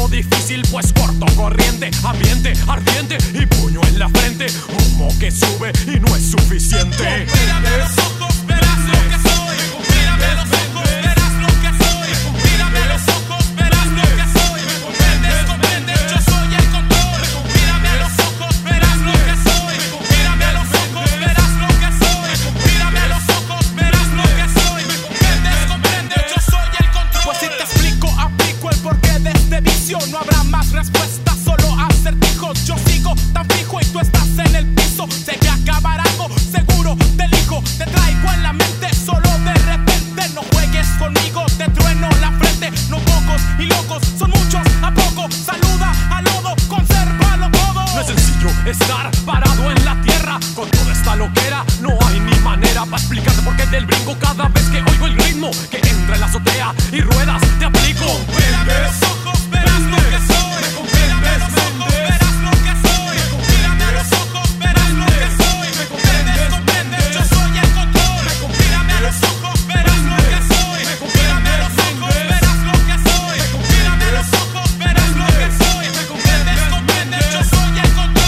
lo difícil, pues corto corriente, ambiente ardiente y puño en la frente. Humo que sube y no es suficiente. Mírame a los ojos, verás lo que soy. Mírame a los ojos, verás lo que soy. Mírame a los ojos, verás lo que soy. Comprendes, comprendes, yo soy el control. Mírame a los ojos, verás lo que soy. Mírame a los ojos, verás lo que soy. Mírame a los ojos, verás lo que soy. Comprendes, comprendes, yo soy el control. Pues si te explico, aplico el porqué de este vicio. No habrá más respuestas, solo acertijos. Yo sigo tan fijo y tú estás en el piso. Sé que acabará algo, seguro del hijo. Te traigo en la mente, solo de repente. No juegues conmigo, te trueno la frente. No pocos y locos, son muchos a poco. Saluda al lodo, consérvalo todo. No es sencillo estar parado en la tierra. Con toda esta loquera, no hay ni manera para explicarte por qué del brinco cada vez que oigo el ritmo que entra en la azotea y ruedas te aplico. Mírame a los ojos, verás lo que soy. Mírame a los ojos, verás lo que soy. Mírame a los ojos, verás lo que soy. Comprendes, comprendes, yo soy el control. Mírame a los ojos, verás lo que soy. Mírame a los ojos, verás lo que soy. Mírame a los ojos, verás lo que soy. Comprendes, comprendes, yo soy el control.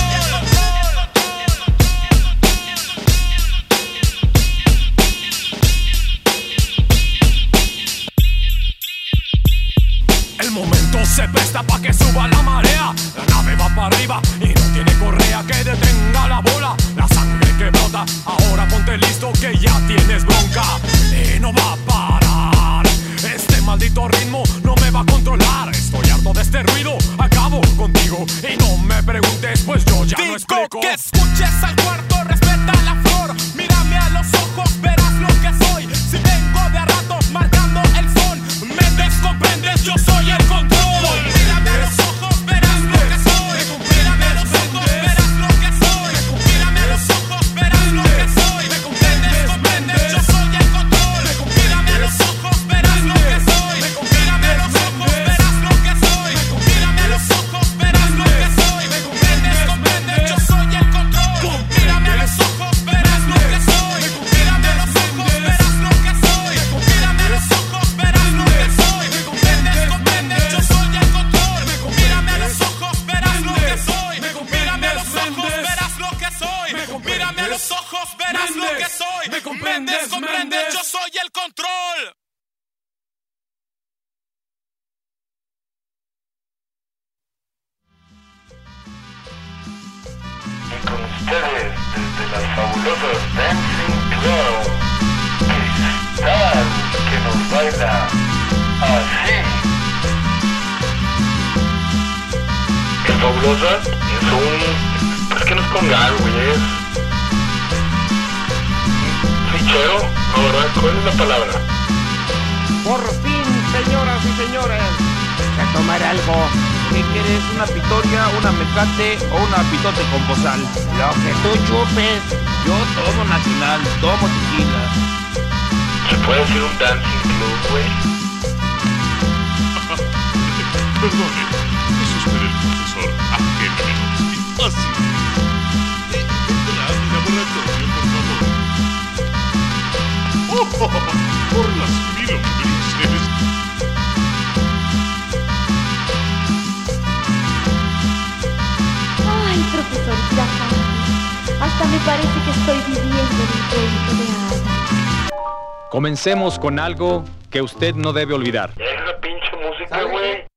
El momento se presta pa' que suba la marea. La nave va para arriba y no tiene correa que detenga la bola. La sangre que brota, ahora ponte listo que ya tienes bronca. Y no va a parar. Este maldito ritmo no me va a controlar. Estoy harto de este ruido, acabo contigo. Y no me preguntes, pues yo ya no explico. Que escuches al cuarto, respeta la flor. Mírame a los ojos, verás lo que soy. Si vengo de a rato marcando el son, me descomprendes, yo soy el control. Mírame a los ojos, verás lo que soy. Mírame a los ojos, verás lo que soy. Mírame a los ojos, verás lo que soy. Comprendes, comprendes, yo soy el control. Mírame a los ojos, verás lo que soy. Mírame a los ojos, verás lo que soy. Mírame a los ojos, verás lo que soy. Comprendes, comprendes, yo soy el control. Mírame a los ojos, verás lo que soy. Mírame a los ojos, verás lo que soy. Mírame a los ojos, verás lo que soy. Comprendes, comprendes, yo soy el control. Mírame a los ojos, verás lo que soy. Mírame a los ojos, verás lo que soy. Mírame a los ojos, verás lo que soy. Comprendes, comprendes, yo soy el control. Y con ustedes, desde las fabulosas Dancing Club, Cristal, que nos baila así. ¿Es fabulosa? Es un... pues que no es congal, güey, es... fichero, ¿no, verdad? ¿Cuál es la palabra? Por fin, señoras y señores, a tomar algo. ¿Qué quieres? ¿Una pitoria, una mecate o una pitote con bozal? Lo que tú chupes. Yo tomo nacional, tomo tequila. ¿Se puede decir un dancing club, güey? Perdone, ¿es usted el profesor Agéneme? Así. Entra a mi laboratorio, por favor. ¡Oh! ¡Por las 1000 lombrices! Ay, profesor Girafales, hasta me parece que estoy viviendo en un cuento de hadas. Comencemos con algo que usted no debe olvidar. Es la pinche música, güey.